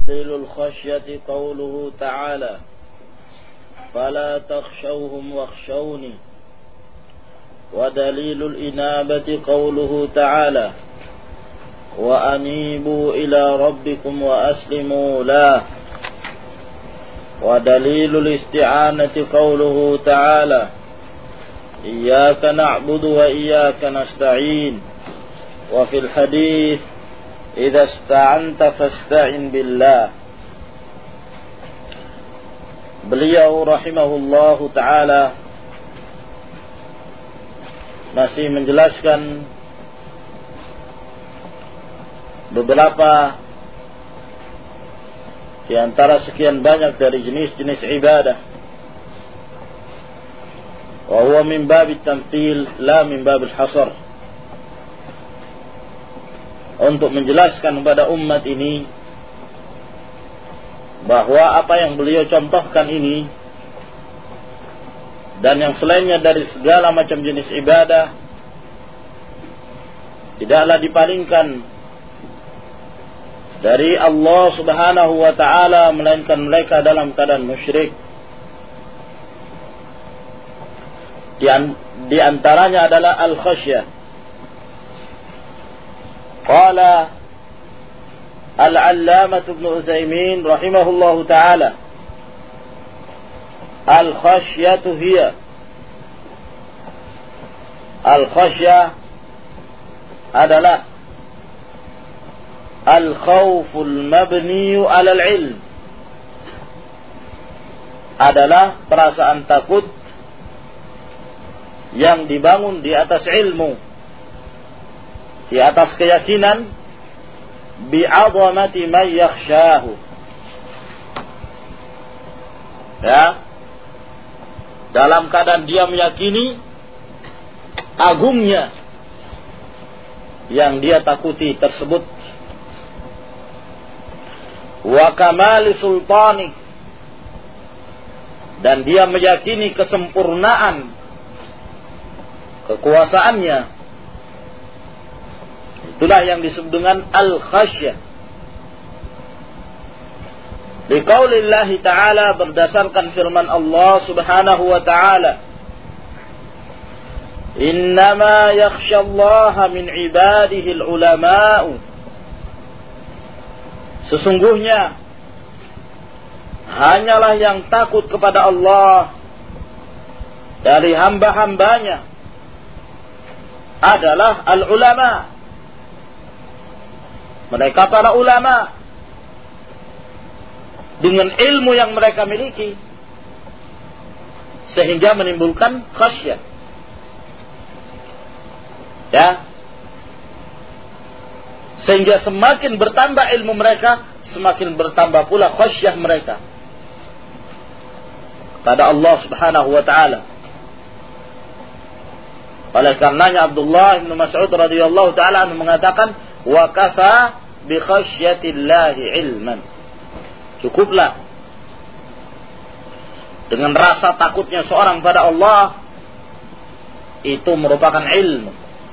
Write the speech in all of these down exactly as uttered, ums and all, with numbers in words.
دليل الخشية قوله تعالى فلا تخشوهم واخشوني. ودليل الإنابة قوله تعالى وأنيبوا إلى ربكم وأسلموا له. ودليل الاستعانة قوله تعالى إياك نعبد وإياك نستعين. وفي الحديث إذا استعنت فاستعن بالله. Beliau rahimahullahu ta'ala masih menjelaskan beberapa di antara sekian banyak dari jenis-jenis ibadah. Wa huwa min babil tamthil la min babil hasar. Untuk menjelaskan kepada umat ini bahwa apa yang beliau contohkan ini dan yang selainnya dari segala macam jenis ibadah tidaklah dipalingkan dari Allah Subhanahu wa ta'ala, melainkan mereka dalam keadaan musyrik. Di, an- di antaranya adalah al-khasyah. Qala Al-Allamah Ibn Utsaimin rahimahullahu ta'ala Al-khasyatu hiya Al-khasyah adalah Al-khawful mabniyu alal ilm, adalah perasaan takut yang dibangun di atas ilmu, di atas keyakinan bi'azamati man yakhshahu. Ya, dalam keadaan dia meyakini agungnya yang dia takuti tersebut, wa kamali sultani, dan dia meyakini kesempurnaan kekuasaannya. Itulah yang disebut dengan al-khasyah. Liqaulillahi ta'ala, berdasarkan firman Allah Subhanahu wa ta'ala, innama yakhsyallaha min ibadihi al-ulama'u. Sesungguhnya hanyalah yang takut kepada Allah dari hamba-hambanya adalah al-ulama. Mereka para ulama dengan ilmu yang mereka miliki sehingga menimbulkan khasyah. Ya. Sehingga semakin bertambah ilmu mereka, semakin bertambah pula khasyah mereka pada Allah Subhanahu wa ta'ala. Oleh karenanya Abdullah bin Mas'ud radhiyallahu ta'ala mengatakan wa kafa bi khasyatillahi ilman. Cukuplah dengan rasa takutnya seorang pada Allah, itu merupakan ilmu.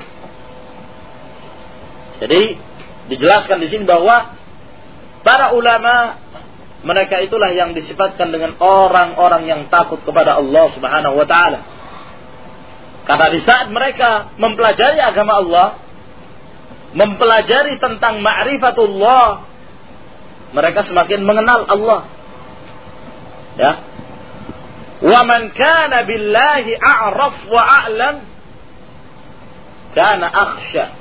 Jadi dijelaskan di sini bahwa para ulama mereka itulah yang disifatkan dengan orang-orang yang takut kepada Allah Subhanahu wa ta'ala. Karena di saat mereka mempelajari agama Allah, mempelajari tentang ma'rifatullah, mereka semakin mengenal Allah. Ya. Wa man kana billahi a'raf wa a'lam kana akhsha.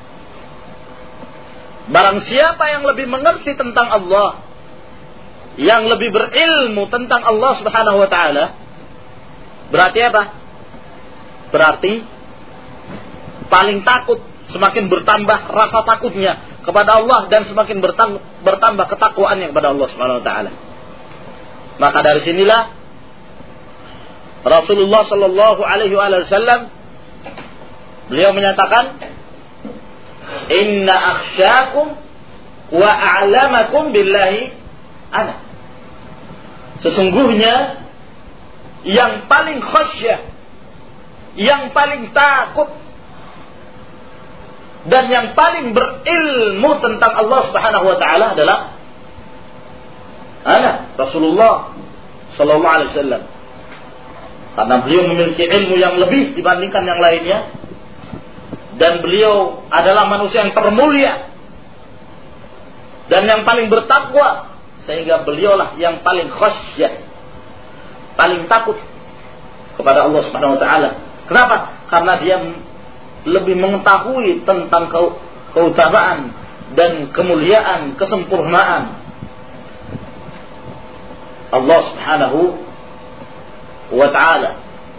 Barang siapa yang lebih mengerti tentang Allah, yang lebih berilmu tentang Allah Subhanahu wa ta'ala, berarti apa? Berarti paling takut, semakin bertambah rasa takutnya kepada Allah dan semakin bertambah, bertambah ketakwaannya kepada Allah Subhanahu wa taala. Maka dari sinilah Rasulullah sallallahu alaihi wasallam beliau menyatakan inna akhsyakum wa a'lamakum billahi ana. Sesungguhnya yang paling khasyah, yang paling takut dan yang paling berilmu tentang Allah Subhanahu wa taala adalah ana Rasulullah sallallahu alaihi wasallam. Karena beliau memiliki ilmu yang lebih dibandingkan yang lainnya, dan beliau adalah manusia yang termulia dan yang paling bertakwa, sehingga beliaulah yang paling khasyah, paling takut kepada Allah Subhanahu wa taala. Kenapa? Karena dia lebih mengetahui tentang keutamaan dan kemuliaan, kesempurnaan Allah Subhanahu wa ta'ala.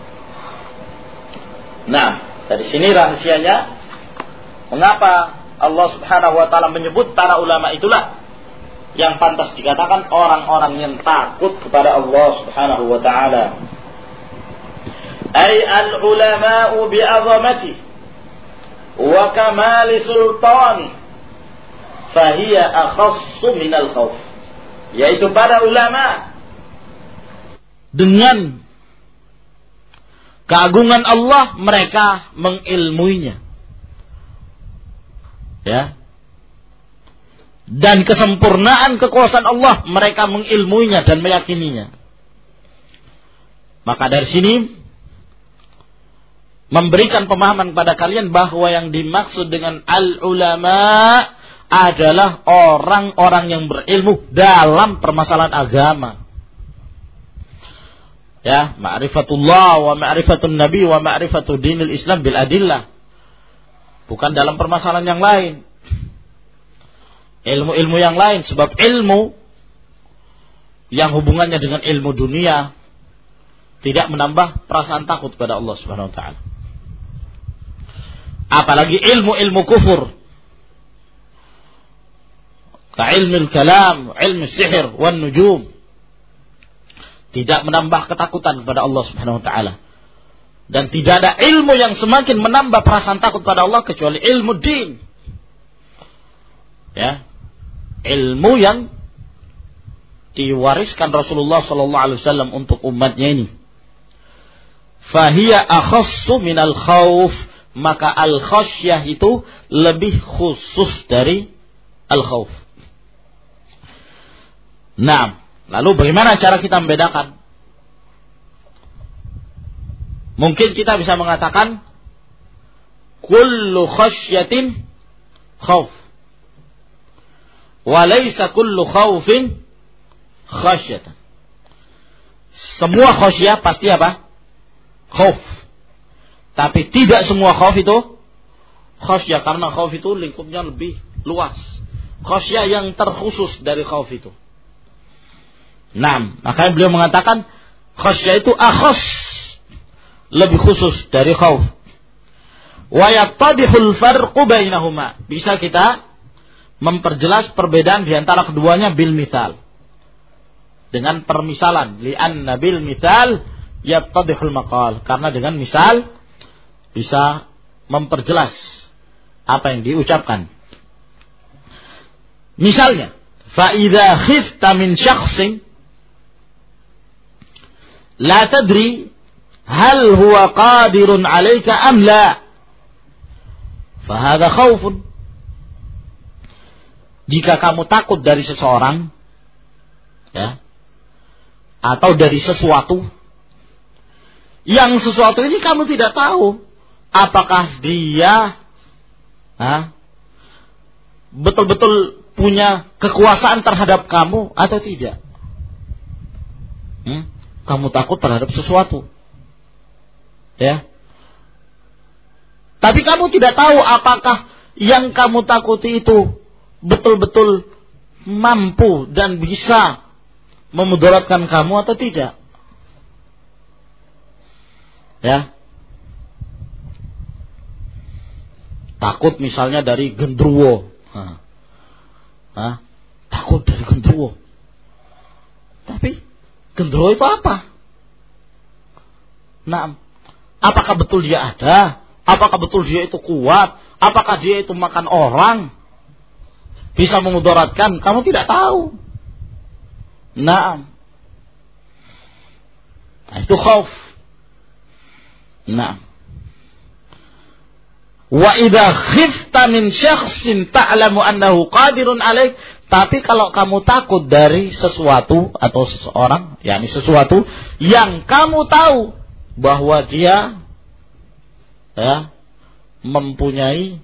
Nah, dari sini rahasianya mengapa Allah Subhanahu wa ta'ala menyebut para ulama itulah yang pantas dikatakan orang-orang yang takut kepada Allah Subhanahu wa ta'ala. Ay al-ulama'u bi'azamati wa kamali sultani fahiya akhassu minal khawf. Yaitu para ulama dengan keagungan Allah mereka mengilmuinya, ya, dan kesempurnaan kekuasaan Allah mereka mengilmuinya dan meyakininya. Maka dari sini memberikan pemahaman kepada kalian bahwa yang dimaksud dengan al-ulama adalah orang-orang yang berilmu dalam permasalahan agama. Ya, ma'rifatullah wa ma'rifatun nabi wa ma'rifatu dinil Islam bil adillah. Bukan dalam permasalahan yang lain. Ilmu-ilmu yang lain, sebab ilmu yang hubungannya dengan ilmu dunia tidak menambah perasaan takut kepada Allah Subhanahu wa taala. Apalagi ilmu-ilmu kufur. Ka ilmu kalam, ilmu sihir wan nujum. Tidak menambah ketakutan kepada Allah Subhanahu wa taala. Dan tidak ada ilmu yang semakin menambah perasaan takut pada Allah kecuali ilmu din. Ya. Ilmu yang diwariskan Rasulullah sallallahu alaihi wasallam untuk umatnya ini. Fahiya akhassu minal khauf, maka al-khasyah itu lebih khusus dari al-khauf. Nah, lalu bagaimana cara kita membedakan? Mungkin kita bisa mengatakan kullu khasyatin khauf wa laysa kullu khaufin khasyatan. Semua khasyah pasti apa? Khauf. Tapi tidak semua khauf itu khasyah, karena khauf itu lingkupnya lebih luas. Khasyah yang terkhusus dari khauf itu. Nah, makanya beliau mengatakan khasyah itu akhas, lebih khusus dari khauf. Wa yattadihul farqu bainahuma. Bisa kita memperjelas perbedaan di antara keduanya bil mithal. Dengan permisalan, li'anna bil mithal yattadihul maqal. Karena dengan misal bisa memperjelas apa yang diucapkan. Misalnya, fa idza khifta min syakhsin la tadri hal huwa qadirun 'alaika am la, fa hadha khaufun. Jika kamu takut dari seseorang, ya, atau dari sesuatu, yang sesuatu ini kamu tidak tahu apakah dia ha, betul-betul punya kekuasaan terhadap kamu atau tidak. Hmm? Kamu takut terhadap sesuatu, ya. Tapi kamu tidak tahu apakah yang kamu takuti itu betul-betul mampu dan bisa memudaratkan kamu atau tidak. Ya. Takut misalnya dari gendruwo. Hah. Hah? Takut dari gendruwo. Tapi gendruwo itu apa? Nah, apakah betul dia ada? Apakah betul dia itu kuat? Apakah dia itu makan orang? Bisa memudaratkan? Kamu tidak tahu. Nah, nah itu khauf. Nah, Wa idza khifta min syakhsin ta'lamu annahu qadirun 'alaik. Tapi kalau kamu takut dari sesuatu atau seseorang, yakni sesuatu yang kamu tahu bahwa dia ya mempunyai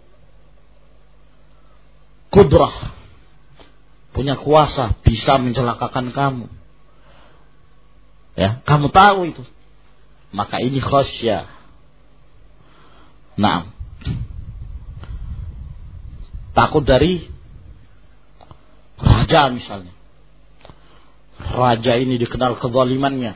kudrah, punya kuasa, bisa mencelakakan kamu. Ya, kamu tahu itu. Maka ini khasyah. Nah, takut dari raja misalnya. Raja ini dikenal kezalimannya.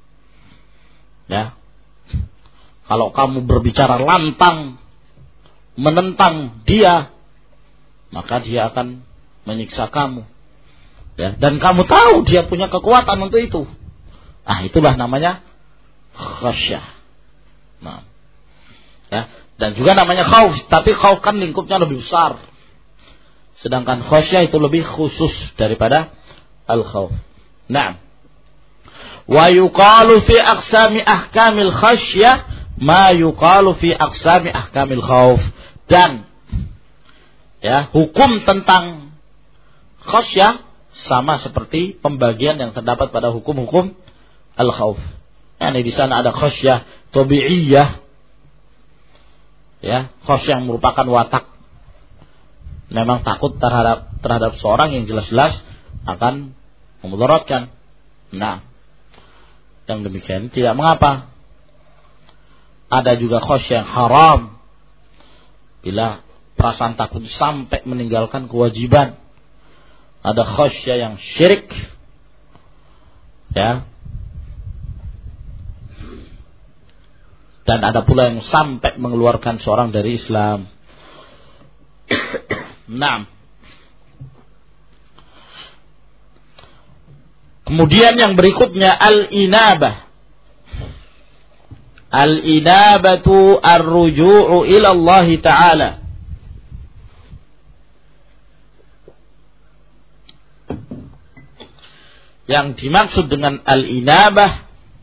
Ya. Kalau kamu berbicara lantang menentang dia, maka dia akan menyiksa kamu. Ya, dan kamu tahu dia punya kekuatan untuk itu. Ah, itulah namanya khasyah. Nah. Ya, dan juga namanya khauf, tapi khauf kan lingkupnya lebih besar. Sedangkan khasyah itu lebih khusus daripada al-khauf. Naam. Wa yuqalu fi aqsami ahkamil khasyah ma yuqalu fi aqsami ahkamil khauf. Dan ya, hukum tentang khasyah sama seperti pembagian yang terdapat pada hukum-hukum al-khauf. Yani di sana ada khasyah tabi'iyah. Ya, khasyah yang merupakan watak, memang takut terhadap terhadap seorang yang jelas-jelas akan memudaratkan. Nah, yang demikian tidak mengapa. Ada juga khasyah yang haram, bila perasaan takut sampai meninggalkan kewajiban. Ada khasyah yang syirik, ya, dan ada pula yang sampai mengeluarkan seorang dari Islam. Naam. Kemudian yang berikutnya al-inabah. Al-inabatu ar-ruju'u ila Allah Ta'ala. Yang dimaksud dengan al-inabah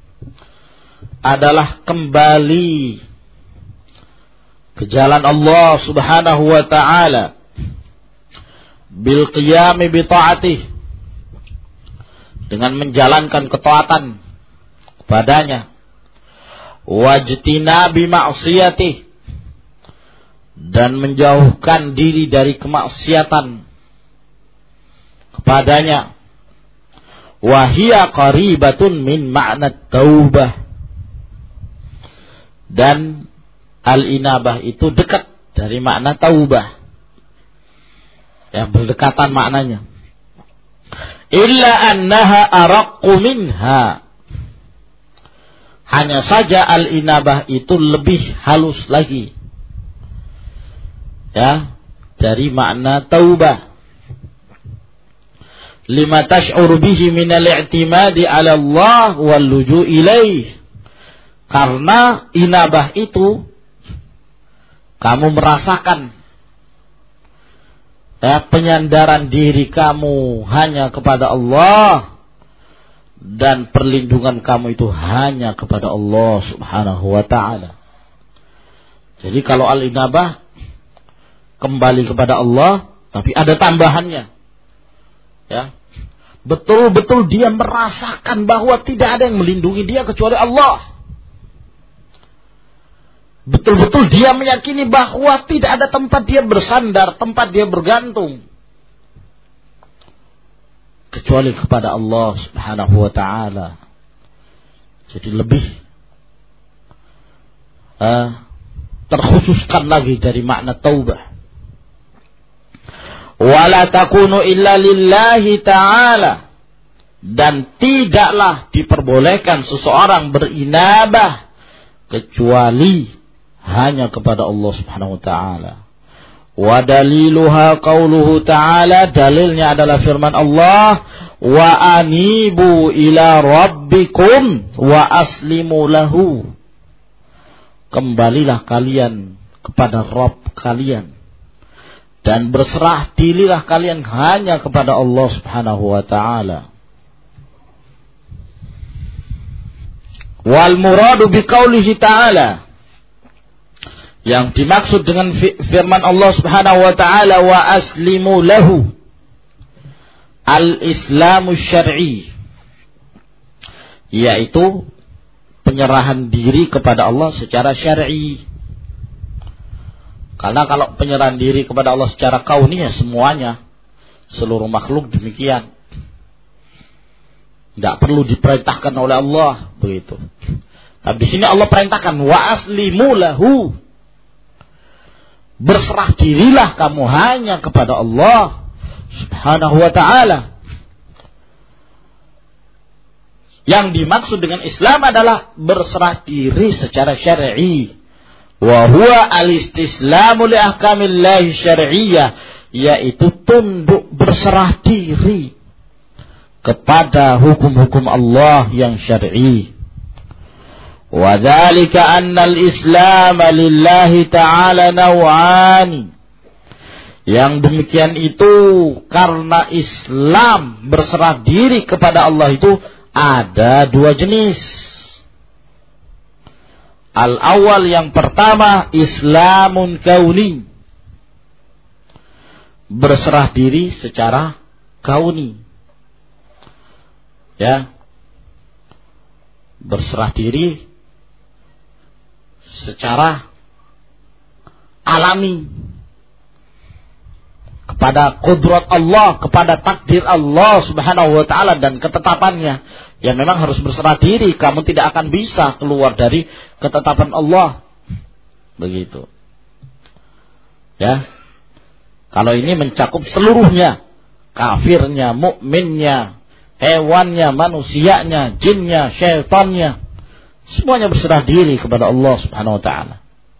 adalah kembali ke jalan Allah Subhanahu wa Ta'ala bil qiyami bi ta'atih, dengan menjalankan ketaatan kepadanya, wajtinabi ma'siyatih, dan menjauhkan diri dari kemaksiatan kepadanya. Wa hiya qaribatun min ma'na taubah. Dan al-inabah itu dekat dari makna taubah. Ya, berdekatan maknanya. Illa annaha araqqu minha. Hanya saja al-inabah itu lebih halus lagi, ya, dari makna taubah. Lima tash'ur bihi min al-i'timadi 'ala Allah wal luju' ilaih. Karena inabah itu kamu merasakan, ya, penyandaran diri kamu hanya kepada Allah, dan perlindungan kamu itu hanya kepada Allah Subhanahu wa Ta'ala. Jadi kalau al-inabah kembali kepada Allah, tapi ada tambahannya, ya, betul-betul dia merasakan bahwa tidak ada yang melindungi dia kecuali Allah. Betul-betul dia meyakini bahwa tidak ada tempat dia bersandar, tempat dia bergantung, kecuali kepada Allah Subhanahu wa Ta'ala. Jadi lebih uh, terkhususkan lagi dari makna taubah. Wala takunu illa lillahi ta'ala. Dan tidaklah diperbolehkan seseorang berinabah kecuali hanya kepada Allah Subhanahu wa Ta'ala. Wa daliluha qauluhu ta'ala, dalilnya adalah firman Allah, wa anibu ila rabbikum wa aslimu lahu. Kembalilah kalian kepada Rabb kalian dan berserah dirilah kalian hanya kepada Allah Subhanahu wa Ta'ala. Wal muradu biqaulihi ta'ala, Yang dimaksud dengan firman Allah Subhanahu wa taala wa aslimu lahu al-islamu syar'i, yaitu penyerahan diri kepada Allah secara syar'i. Karena kalau penyerahan diri kepada Allah secara kauni ya semuanya, seluruh makhluk demikian. Tidak perlu diperintahkan oleh Allah begitu. Tapi di sini Allah perintahkan wa aslimu lahu. Berserah dirilah kamu hanya kepada Allah Subhanahu wa ta'ala. Yang dimaksud dengan Islam adalah berserah diri secara syar'i. Wa huwa al-istislamu li ahkamillahi syar'iyyah, yaitu tunduk berserah diri kepada hukum-hukum Allah yang syar'i. Wa dzalika anna al-islam lillahi ta'ala naw'ani. Yang demikian itu karena Islam berserah diri kepada Allah itu ada dua jenis. Al-awwal, yang pertama, Islamun kauni, berserah diri secara kauni. Ya. Berserah diri secara alami kepada kudrat Allah, kepada takdir Allah Subhanahu wa ta'ala dan ketetapannya. Ya memang harus berserah diri, kamu tidak akan bisa keluar dari ketetapan Allah. Begitu. Ya. Kalau ini mencakup seluruhnya, kafirnya, mukminnya, hewannya, manusianya, jinnya, syaitannya, semuanya berserah diri kepada Allah Subhanahu wa ta'ala.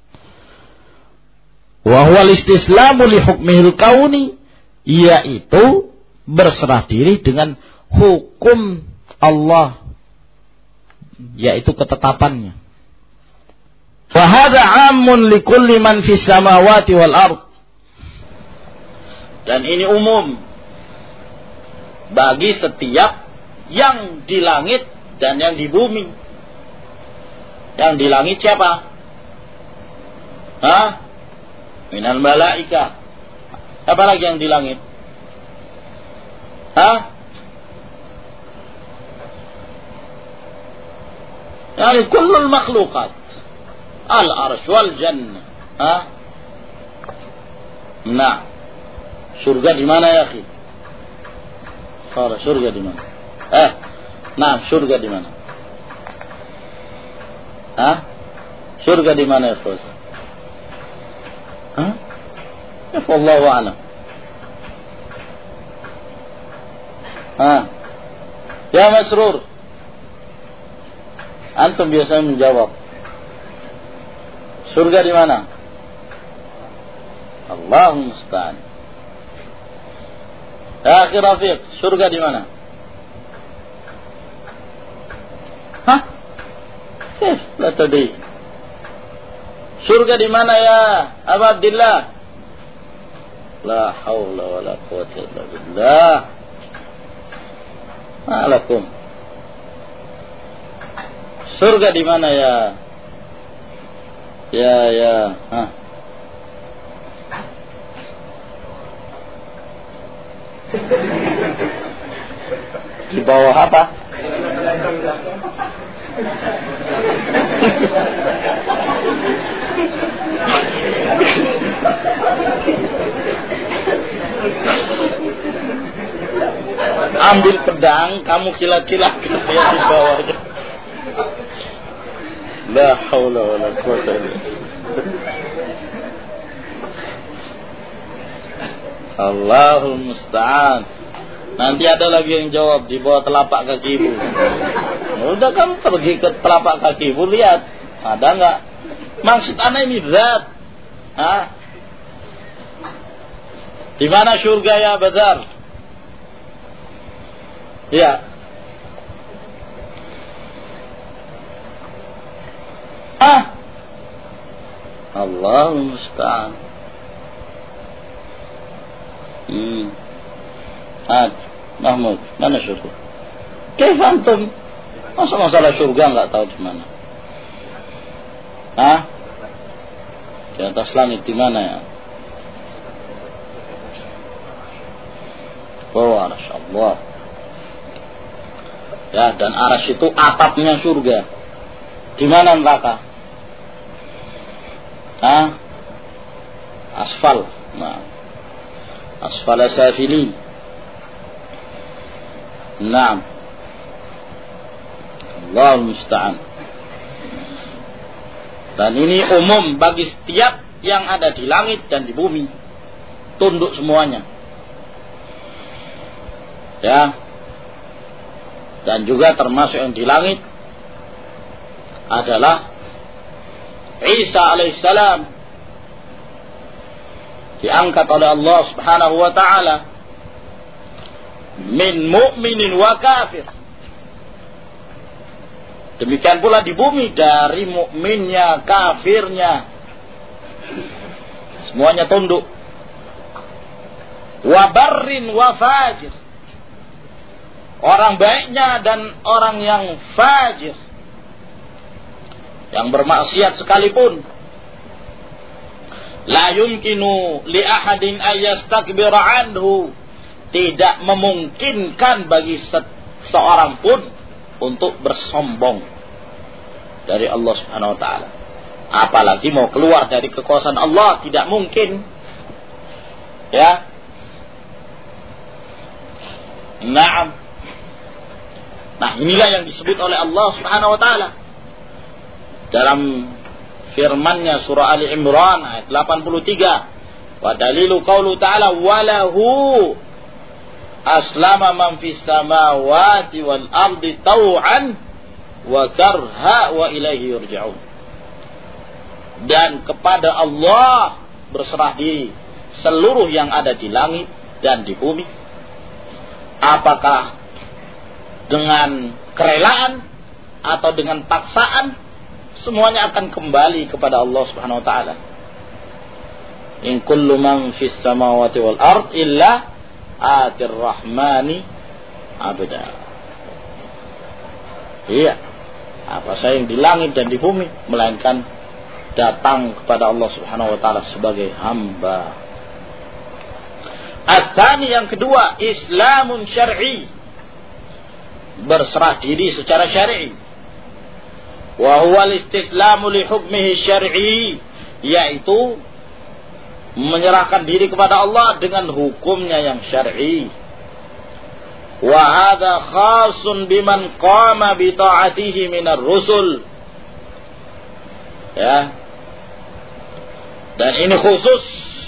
Wa huwa al-istislamu li hukmihil kauni, yaitu berserah diri dengan hukum Allah, yaitu ketetapannya. Wa hadza 'ammun li kulli man fis samawati wal ard. Dan ini umum bagi setiap yang di langit dan yang di bumi. Yang di langit siapa? Hah? Minal malaika. Apa lagi yang di langit? Hah? Yani kullul makhluqat. Al-arsh wal jannah. Hah? Nah. Surga di mana ya akhi? Sarah, surga di mana? Eh. Nah, surga di mana? Hah? Surga di mana ya Fawza? Hah? Ya wallahu a'lam. Hah? Ya Masrur. Antum biasanya menjawab. Surga di mana? Allahumma musta'an. Ya akhi Rafiq, surga di mana? Hah? Eh, la tadi. Surga di mana ya Abu Abdillah? La haula wala quwwata illa billah. Ma'alakum. Surga di mana ya? Ya, ya. Hah. Di bawah apa? Ambil pedang, kamu kilat-kilat dia di bawahnya. La haula wala quwwata illa billah. Allahul musta'an. Nanti ada lagi yang jawab di bawah telapak kaki ibu. Udah kamu pergi ke telapak kaki ibu, lihat ada enggak? Maksud ana ini zat. Hah? Di mana surga ya Badar? Ya. Ah. Allahul musta'an. Hmm. Ah, Mahmud, mana surga? Kaif antum? Masa masalah surga enggak tahu di mana? Hah? Di atas langit di mana ya? Oh, arasy Allah. Ya, dan arasy itu atapnya surga. Di mana neraka? Hah? Asfal. Nah. Asfal safilin. Naam. Allahul musta'an. Dan ini umum bagi setiap yang ada di langit dan di bumi. Tunduk semuanya. Ya. Dan juga termasuk yang di langit adalah Isa alaihissalam, diangkat oleh Allah Subhanahu wa taala min mu'minin wa kafir. Demikian pula di bumi, dari mukminnya, kafirnya, semuanya tunduk. Wa barrin wa fajir, orang baiknya dan orang yang fajir, yang bermaksiat sekalipun. La yumkinu li ahadin ayyastakbira anhu, tidak memungkinkan bagi seorang pun untuk bersombong dari Allah Subhanahu wa taala. Apalagi mau keluar dari kekuasaan Allah, tidak mungkin. Ya. Naam. Nah, inilah yang disebut oleh Allah Subhanahu wa taala dalam firman-Nya surah Ali Imran ayat delapan puluh tiga. Wa dalilu qaulu ta'ala walahu aslama man fis samawati wal ardi tau'an wa karha wa ilaihi yurja'un. Dan kepada Allah berserah diri seluruh yang ada di langit dan di bumi, apakah dengan kerelaan atau dengan paksaan, semuanya akan kembali kepada Allah Subhanahu wa taala. In kullu man fis samawati wal ard illa atir rahmani abda. Iya, apa saja yang di langit dan di bumi melainkan datang kepada Allah Subhanahu wa taala sebagai hamba. At-tsani, yang kedua, Islamun syar'i, berserah diri secara syar'i. Wa huwa al-istislamu li hukmihi syar'i, yaitu menyerahkan diri kepada Allah dengan hukumnya yang syar'i. Wa hadza khasun biman qama bi ta'atihi minar rusul. Ya. Dan ini khusus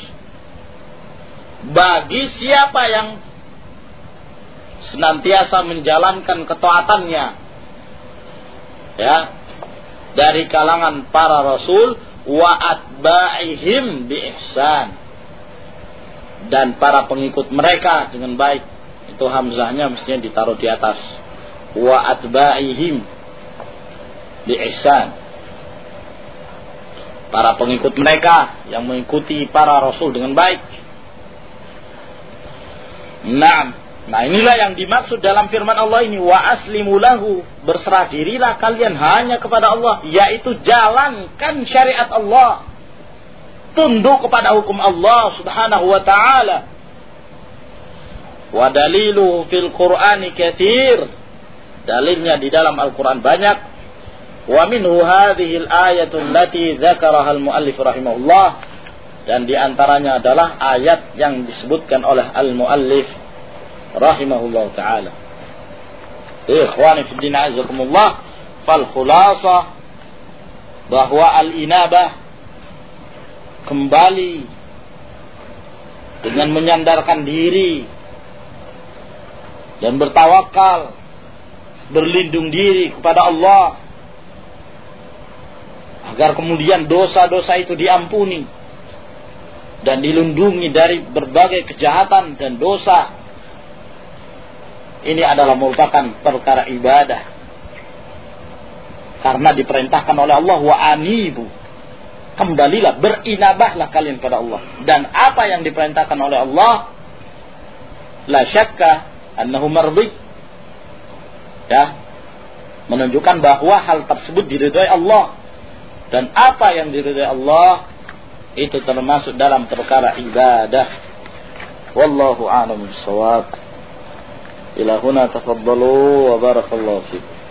bagi siapa yang senantiasa menjalankan ketaatannya, ya, dari kalangan para rasul wa atba'ihim bi ihsan, dan para pengikut mereka dengan baik. Itu hamzahnya mestinya ditaruh di atas, wa atba'ihim bi ihsan, para pengikut mereka yang mengikuti para rasul dengan baik. Naam. Nah, inilah yang dimaksud dalam firman Allah ini, wa aslimu lahu, berserah dirilah kalian hanya kepada Allah, yaitu jalankan syariat Allah, tunduk kepada hukum Allah Subhanahu wa taala. Wa dalilu fil Qur'ani katsir, dalilnya di dalam Al-Qur'an banyak. Wa minhu hadhihi al-ayatu allati dzakaraha al-muallif rahimahullah, dan di antaranya adalah ayat yang disebutkan oleh al-muallif rahimahullah ta'ala. Ikhwani fi din azakumullah, fal khulasa bahwa al-inabah, kembali dengan menyandarkan diri dan bertawakal, berlindung diri kepada Allah, agar kemudian dosa-dosa itu diampuni dan dilindungi dari berbagai kejahatan dan dosa. Ini adalah merupakan perkara ibadah, karena diperintahkan oleh Allah, wa anibu, kembalilah, berinabahlah kalian pada Allah. Dan apa yang diperintahkan oleh Allah, la syakka annahu mardi, ya, menunjukkan bahwa hal tersebut diridhai Allah. Dan apa yang diridhai Allah itu termasuk dalam perkara ibadah. Wallahu a'lam bishawab. Ila huna tafaddalu wa barakallahu fikum.